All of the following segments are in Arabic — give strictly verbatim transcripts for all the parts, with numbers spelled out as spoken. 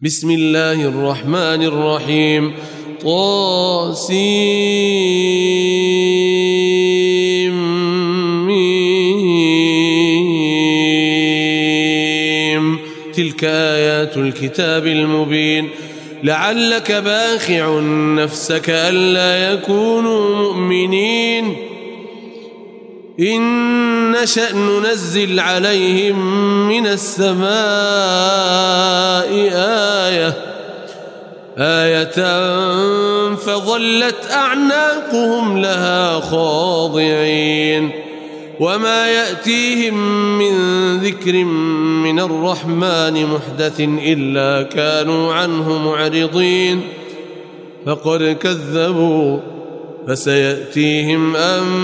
بسم الله الرحمن الرحيم. طاسيم. تلك آيات الكتاب المبين. لعلك باخع نفسك ألا يكونوا مؤمنين إن نشأ ننزل عليهم من السماء آية آية فظلت أعناقهم لها خاضعين وما يأتيهم من ذكر من الرحمن محدث إلا كانوا عنه معرضين فقد كذبوا فسيأتيهم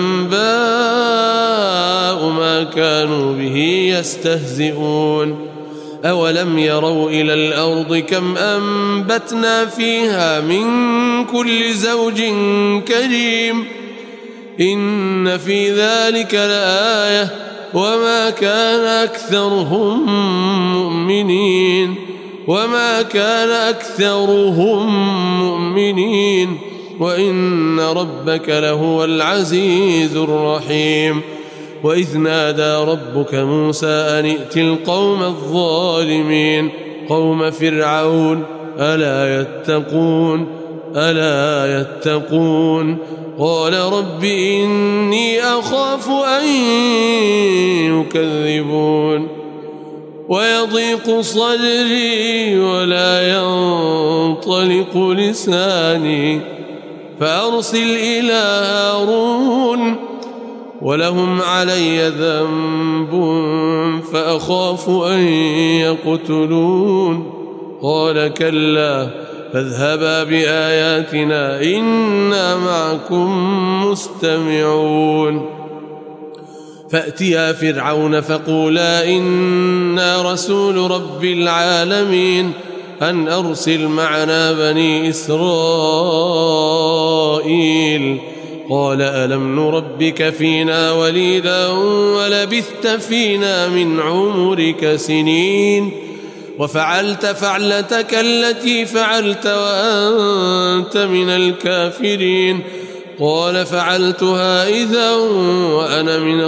أنباء ما كانوا به يستهزئون أولم يروا إلى الأرض كم أنبتنا فيها من كل زوج كريم إن في ذلك لآية وما كان أكثرهم مؤمنين وما كان أكثرهم مؤمنين وإن ربك لهو العزيز الرحيم. وإذ نادى ربك موسى أن ائت القوم الظالمين قوم فرعون ألا يتقون ألا يتقون قال رب إني أخاف أن يكذبون ويضيق صدري ولا ينطلق لساني فأرسل إلى هارون ولهم علي ذنب فأخاف أن يقتلون قال كلا فاذهبا بآياتنا إنا معكم مستمعون فأتيا فرعون فقولا إنا رسول رب العالمين أن أرسل معنا بني إسرائيل قال ألم نربك فينا وليدا ولبثت فينا من عمرك سنين وفعلت فعلتك التي فعلت وأنت من الكافرين قال فعلتها إذا وأنا من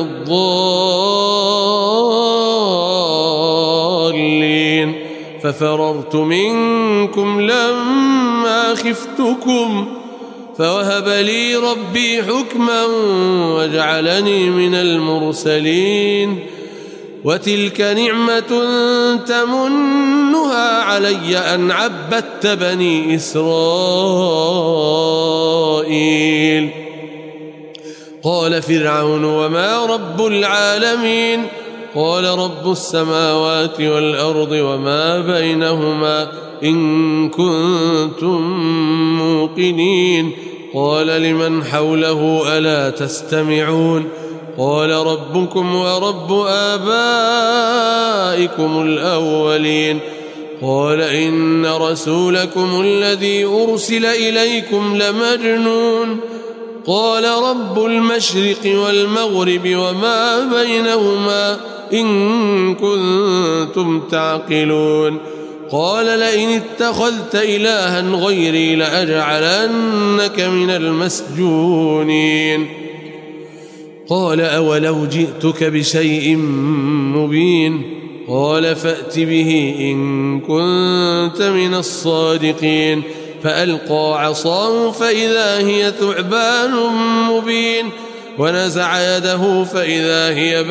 الضالين ففررت منكم لما خفتكم فوهب لي ربي حكما وجعلني من المرسلين وتلك نعمة تمنها علي أن عبدت بني إسرائيل قال فرعون وما رب العالمين قال رب السماوات والأرض وما بينهما إن كنتم موقنين قال لمن حوله ألا تستمعون قال ربكم ورب آبائكم الأولين قال إن رسولكم الذي أرسل إليكم لمجنون قال رب المشرق والمغرب وما بينهما إن كنتم تعقلون قال لئن اتخذت إلها غيري لأجعلنك من المسجونين قال أولو جئتك بشيء مبين قال فأت به إن كنت من الصادقين فألقى عصاه فإذا هي ثعبان مبين ونزع يده فإذا هي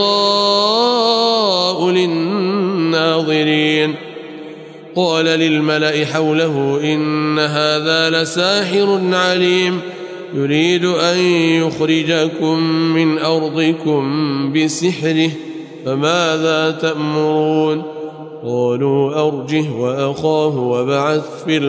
بيضاء للناظرين قال للملأ حوله إن هذا لساحر عليم يريد أن يخرجكم من أرضكم بسحره فماذا تأمرون قالوا أرجه وأخاه وابعث في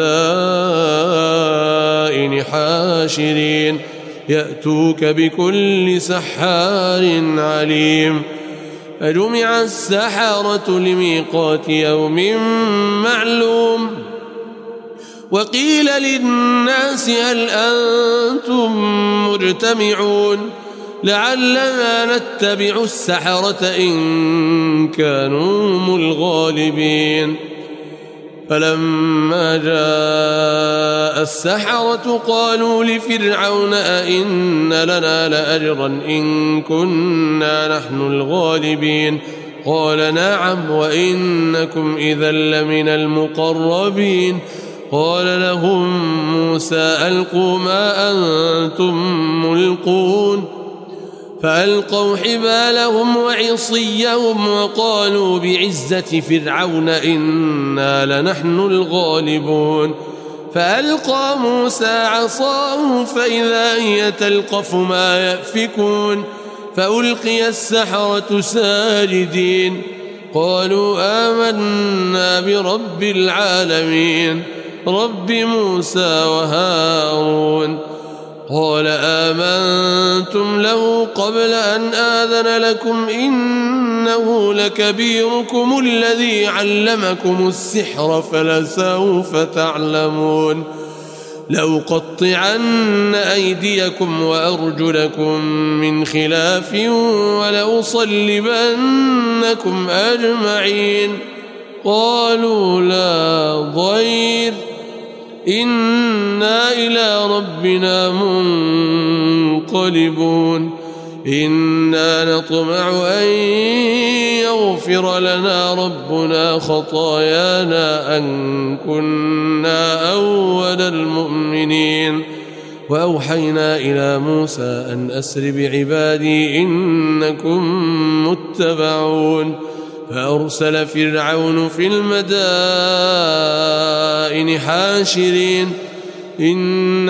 المدائن حاشرين يأتوك بكل سحار عليم فجمع السحرة لميقات يوم معلوم وقيل للناس هل أنتم مجتمعون لعلنا نتبع السحرة إن كانوا هم الغالبين فلما جاء السحرة قالوا لفرعون أئن لنا لأجرا إن كنا نحن الغالبين قال نعم وإنكم إذا لمن المقربين قال لهم موسى ألقوا ما أنتم ملقون فألقوا حبالهم وعصيهم وقالوا بعزة فرعون إنا لنحن الغالبون فألقى موسى عصاه فإذا هي تلقف ما يأفكون فألقي السحرة ساجدين قالوا آمنا برب العالمين رب موسى وهارون قال آمنتم له قبل أن آذن لكم إنه لكبيركم الذي علمكم السحر فلسوف تعلمون لأقطعن أيديكم وأرجلكم من خلاف ولأصلبنكم أجمعين قالوا لا ضير إنا إلى ربنا منقلبون إنا نطمع أن يغفر لنا ربنا خطايانا أن كنا أول المؤمنين وأوحينا إلى موسى أن أسر بعبادي إنكم متبعون فأرسل فرعون في المدائن حاشرين إن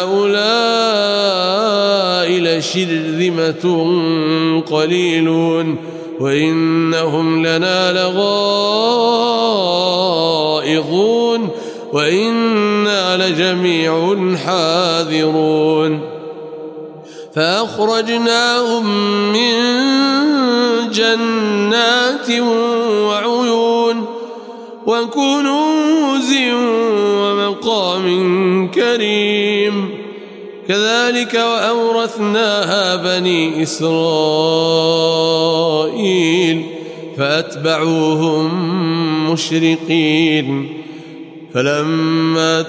هؤلاء لشرذمة قليلون وإنهم لنا لغائظون وإنا لجميع حاذرون فأخرجناهم من جنات وعيون وكنوز ومقام كريم كذلك وأورثناها بني إسرائيل فأتبعوهم مشرقين فلما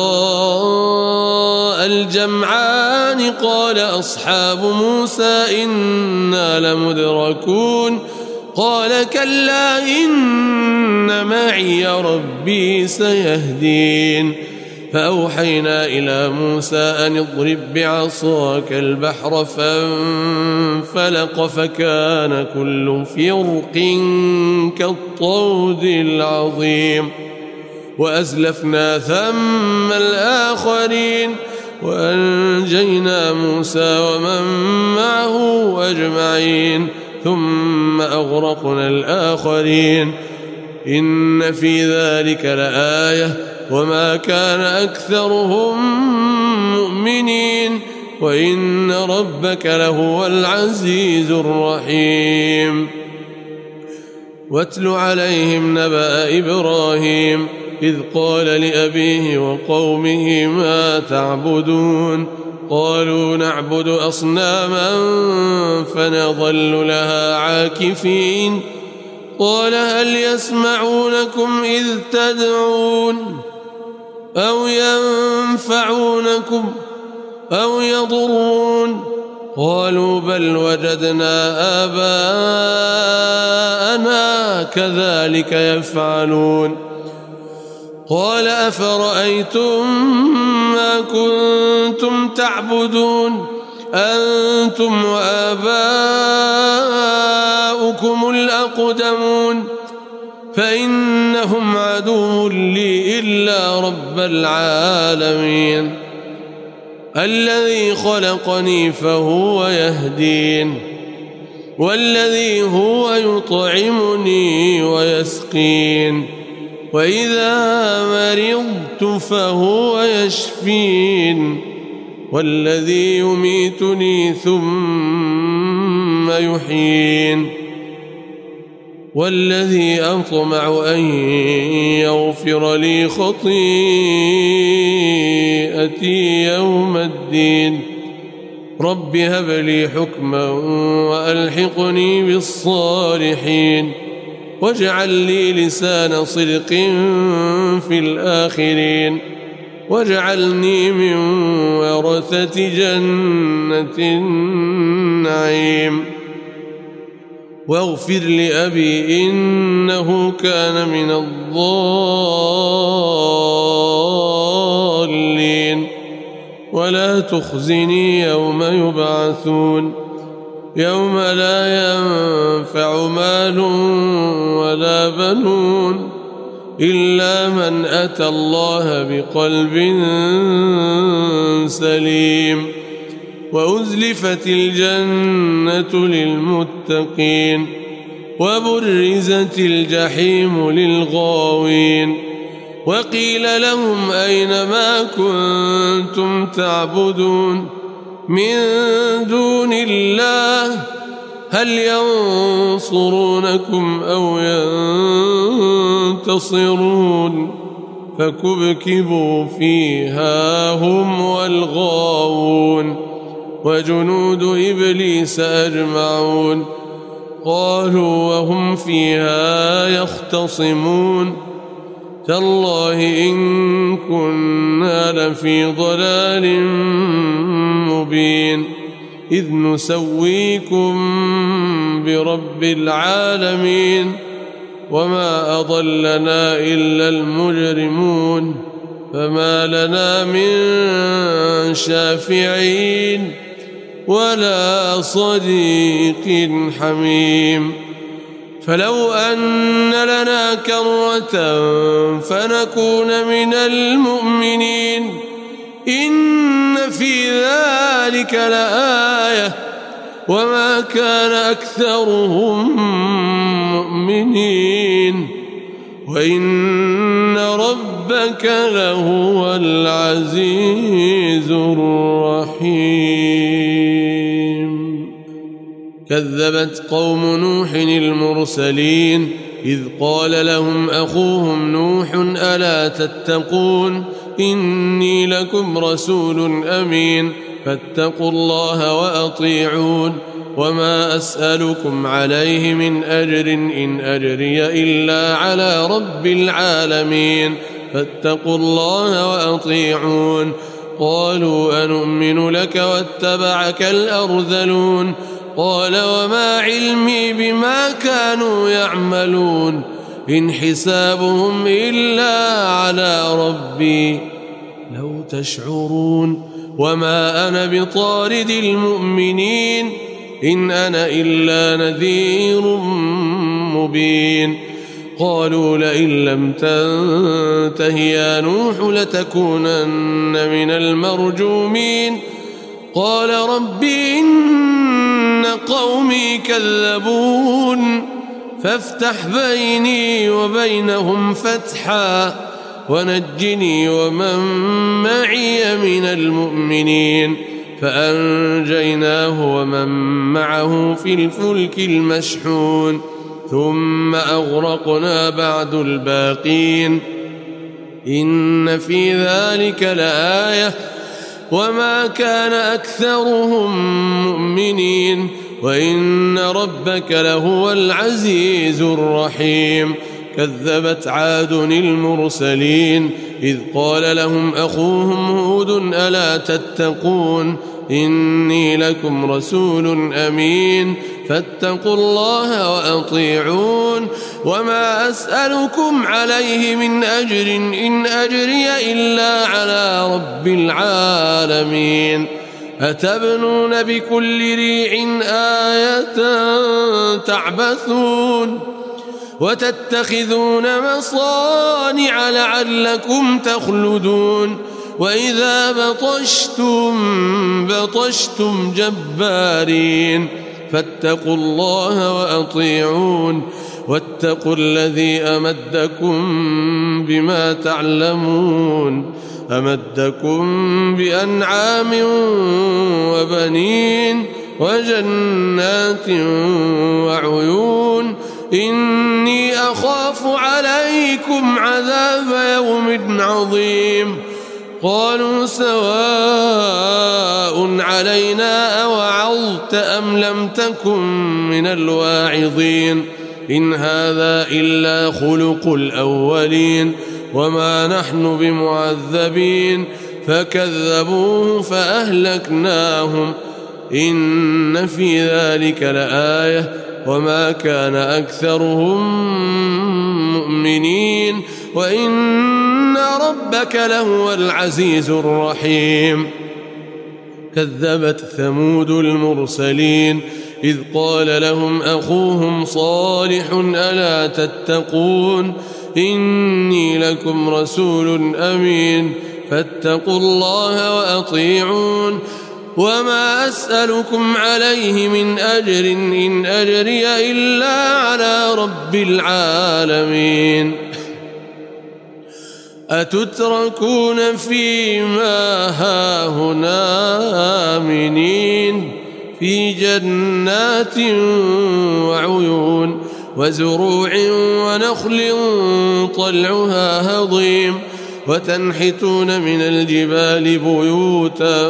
تراءى الجمعان قال أصحاب موسى إنا لمدركون قال كلا إن معي ربي سيهدين فأوحينا إلى موسى أن اضرب بعصاك البحر فانفلق فكان كل فرق كالطود العظيم وأزلفنا ثم الآخرين وأنجينا موسى ومن معه أجمعين ثم أغرقنا الآخرين إن في ذلك لآية وما كان أكثرهم مؤمنين وإن ربك لهو العزيز الرحيم واتل عليهم نبأ إبراهيم إذ قال لأبيه وقومه ما تعبدون قالوا نعبد أصناما فنظل لها عاكفين قال هل يسمعونكم إذ تدعون أو ينفعونكم أو يضرون قالوا بل وجدنا آباءنا كذلك يفعلون قال أفرأيتم ما كنتم تعبدون أنتم وآباؤكم الأقدمون فإنهم عدو لي إلا رب العالمين الذي خلقني فهو يهدين والذي هو يطعمني ويسقين وإذا مرضت فهو يشفين والذي يميتني ثم يحيين والذي أطمع أن يغفر لي خطيئتي يوم الدين رب هب لي حكما وألحقني بالصالحين واجعل لي لسان صدق في الآخرين واجعلني من ورثة جنة النعيم واغفر لأبي إنه كان من الضالين ولا تخزني يوم يبعثون يوم لا ينفع مال ولا بنون إلا من أتى الله بقلب سليم وأزلفت الجنة للمتقين وبرزت الجحيم للغاوين وقيل لهم أين ما كنتم تعبدون من دون الله هل ينصرونكم أو ينتصرون فكبكبوا فيها هم والغاوون وجنود إبليس أجمعون قالوا وهم فيها يختصمون تالله إن كنا لفي ضلال مبين إذ نسويكم برب العالمين وما أضلنا إلا المجرمون فما لنا من شافعين ولا صديق حميم فلو أن لنا كرة فنكون من المؤمنين إن في ذلك لآية وما كان أكثرهم مؤمنين وإن ربك لهو العزيز الرحيم كذبت قوم نوح المرسلين إذ قال لهم أخوهم نوح ألا تتقون إني لكم رسول أمين فاتقوا الله وأطيعون وما أسألكم عليه من أجر إن أجري إلا على رب العالمين فاتقوا الله وأطيعون قالوا أنؤمن لك واتبعك الأرذلون قال وما علمي بما كانوا يعملون إن حسابهم إلا على ربي لو تشعرون وما أنا بطارد المؤمنين إن أنا إلا نذير مبين قالوا لئن لم تنته يا نوح لتكونن من المرجومين قال رب إن قومي كذبون فافتح بيني وبينهم فتحا ونجني ومن معي من المؤمنين فأنجيناه ومن معه في الفلك المشحون ثم أغرقنا بعد الباقين إن في ذلك لآية وما كان أكثرهم مؤمنين وإن ربك لهو العزيز الرحيم كذبت عاد المرسلين إذ قال لهم أخوهم هود ألا تتقون إني لكم رسول أمين فاتقوا الله وأطيعون وما أسألكم عليه من أجر إن أجري إلا على رب العالمين أتبنون بكل ريع آية تعبثون وتتخذون مصانع لعلكم تخلدون وإذا بطشتم بطشتم جبارين فاتقوا الله وأطيعون واتقوا الذي أمدكم بما تعلمون أمدكم بأنعام وبنين وجنات وعيون إني أخاف عليكم عذاب يوم عظيم قالوا سواء علينا أوعظت أم لم تكن من الواعظين إن هذا إلا خلق الأولين وما نحن بمعذبين فكذبوه فأهلكناهم إن في ذلك لآية وما كان أكثرهم مؤمنين وإن ربك لهو العزيز الرحيم. كذبت ثمود المرسلين إذ قال لهم أخوهم صالح ألا تتقون إني لكم رسول أمين فاتقوا الله وأطيعون وما أسألكم عليه من أجر إن أجري إلا على رب العالمين. أتتركون فيما هاهنا آمنين في جنات وعيون وزروع ونخل طلعها هضيم وتنحتون من الجبال بيوتا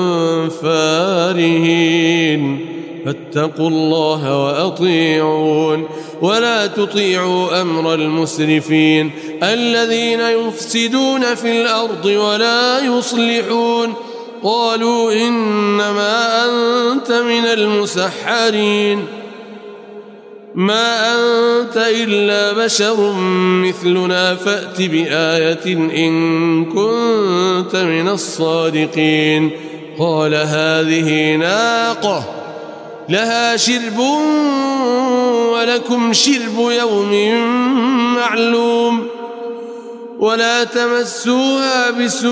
فارهين فاتقوا الله وأطيعون ولا تطيعوا أمر المسرفين الذين يفسدون في الأرض ولا يصلحون. قالوا إنما أنت من المسحرين ما أنت إلا بشر مثلنا فأت بآية إن كنت من الصادقين. قال هذه ناقة لها شرب ولكم شرب يوم معلوم ولا تمسوها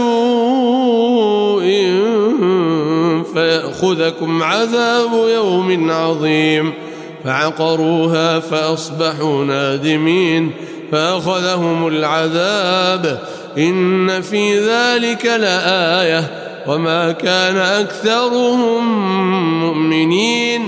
بسوء فيأخذكم عذاب يوم عظيم. فعقروها فأصبحوا نادمين فأخذهم العذاب إن في ذلك لآية وما كان أكثرهم مؤمنين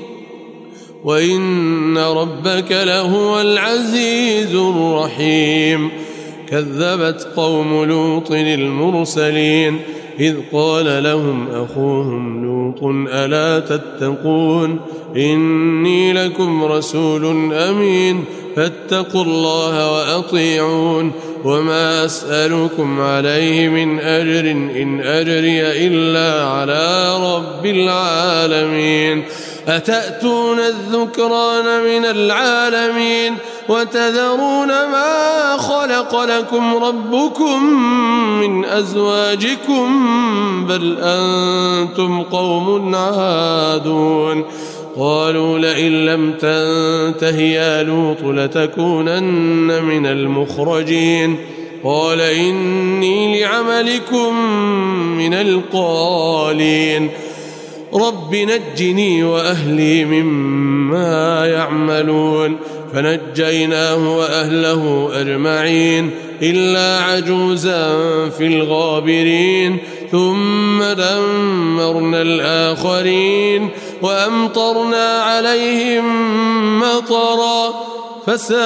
وإن ربك لهو العزيز الرحيم. كذبت قوم لوط المرسلين إذ قال لهم أخوهم لوط ألا تتقون إني لكم رسول أمين فاتقوا الله وأطيعون وما أسألكم عليه من أجر إن أجري إلا على رب العالمين. أتأتون الذكران من العالمين وتذرون ما خلق لكم ربكم من أزواجكم بل أنتم قوم عادون. قالوا لئن لم تنته يا لوط لتكونن من المخرجين. قال إني لعملكم من القالين رب نجني وأهلي مما يعملون. فنجيناه وأهله أجمعين إلا عجوزا في الغابرين ثم دمرنا الآخرين وأمطرنا عليهم مطرا فساء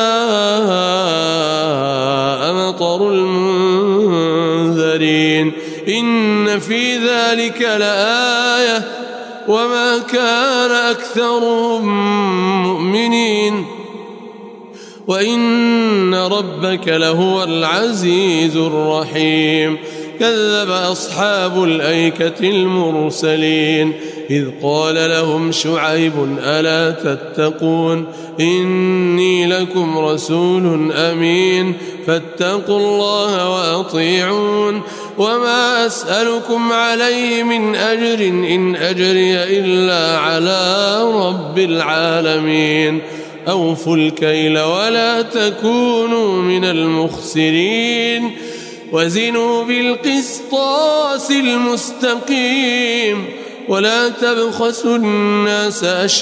مطر المنذرين. إن في ذلك لآية وما كان أكثرهم مؤمنين وإن ربك لهو العزيز الرحيم. كذب أصحاب الأيكة المرسلين إذ قال لهم شعيب ألا تتقون إني لكم رسول أمين فاتقوا الله وأطيعون وما أسألكم عليه من أجر إن أجري إلا على رب العالمين. أوفوا الكيل ولا تكونوا من المخسرين وزنوا بالقسطاس المستقيم ولا تبخسوا الناس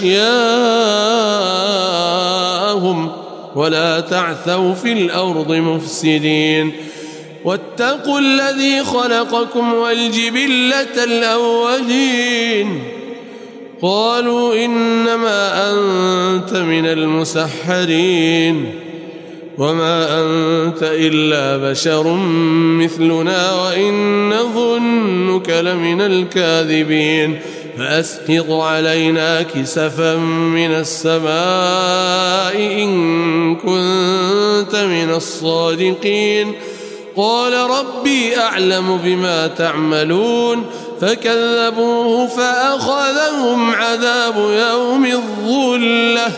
أشياءهم ولا تعثوا في الأرض مفسدين. واتقوا الذي خلقكم والجبلة الأولين. قالوا إنما أنت من المسحرين وما أنت إلا بشر مثلنا وإن نظنك لمن الكاذبين. فأسقط علينا كسفا من السماء إن كنت من الصادقين قال ربي أعلم بما تعملون فكذبوه فأخذهم عذاب يوم الظلة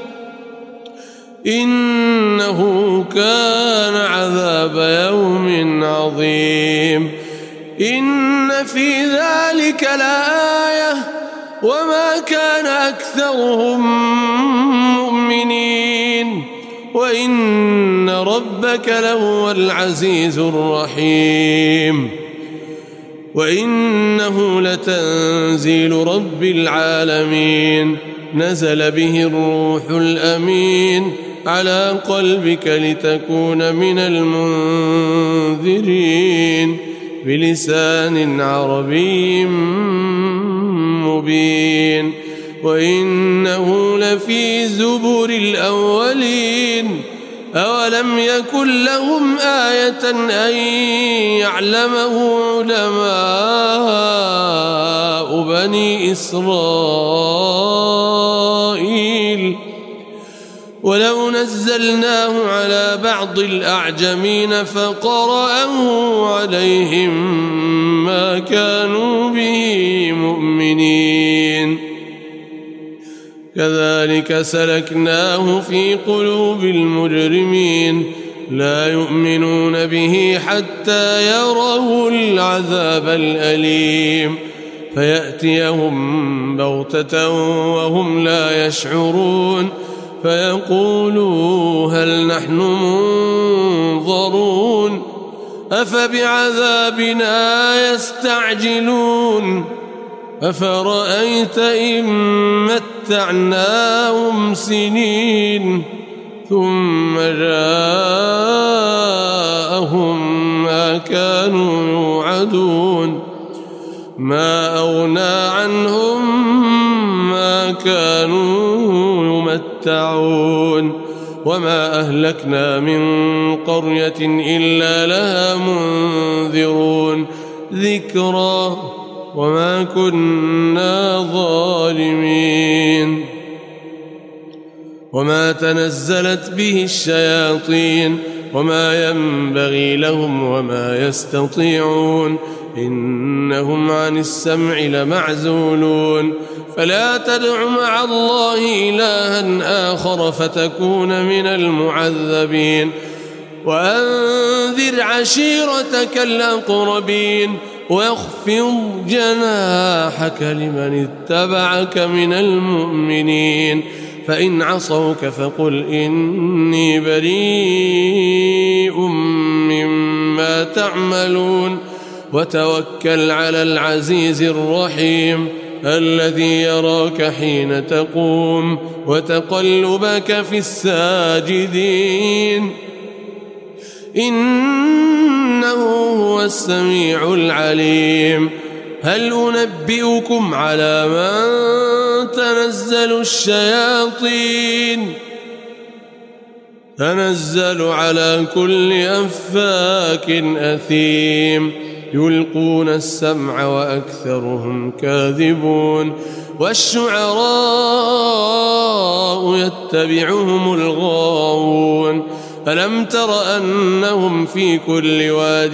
إنه كان عذاب يوم عظيم إن في ذلك لآية وما كان أكثرهم مؤمنين وإن ربك لهو العزيز الرحيم وإنه لتنزيل رب العالمين نزل به الروح الأمين على قلبك لتكون من المنذرين بلسان عربي مبين وإنه لفي زبر الأولين أولم يكن لهم آية أن يعلمه علماء بني إسرائيل ولو نزلناه على بعض الأعجمين فقرأه عليهم ما كانوا به مؤمنين كذلك سلكناه في قلوب المجرمين لا يؤمنون به حتى يروا العذاب الأليم فيأتيهم بغتة وهم لا يشعرون فيقولوا هل نحن منظرون أفبعذابنا يستعجلون أفرأيت إن متعناهم سنين ثم جاءهم ما كانوا يوعدون ما أغنى عنهم ما كانوا يمتعون وما أهلكنا من قرية إلا لها منذرون ذكرى وما كنا ظالمين وما تنزلت به الشياطين وما ينبغي لهم وما يستطيعون إنهم عن السمع لمعزولون فلا تدع مع الله إلها آخر فتكون من المعذبين وأنذر عشيرتك الأقربين واخفض جناحك لمن اتبعك من المؤمنين فإن عصوك فقل إني بريء مما تعملون وتوكل على العزيز الرحيم الذي يراك حين تقوم وتقلبك في الساجدين إنه هو السميع العليم هل أنبئكم على من تنزل الشياطين تنزل على كل أفاك أثيم يلقون السمع وأكثرهم كاذبون والشعراء يتبعهم الغاوون ألم تر أنهم في كل واد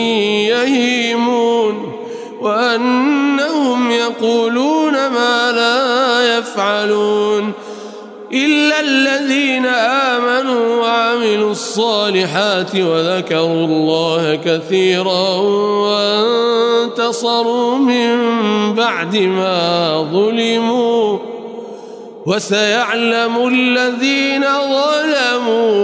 يهيمون وأنهم يقولون ما لا يفعلون إلا الذين آمنوا وعملوا الصالحات وذكروا الله كثيرا وانتصروا من بعد ما ظلموا وسيعلم الذين ظلموا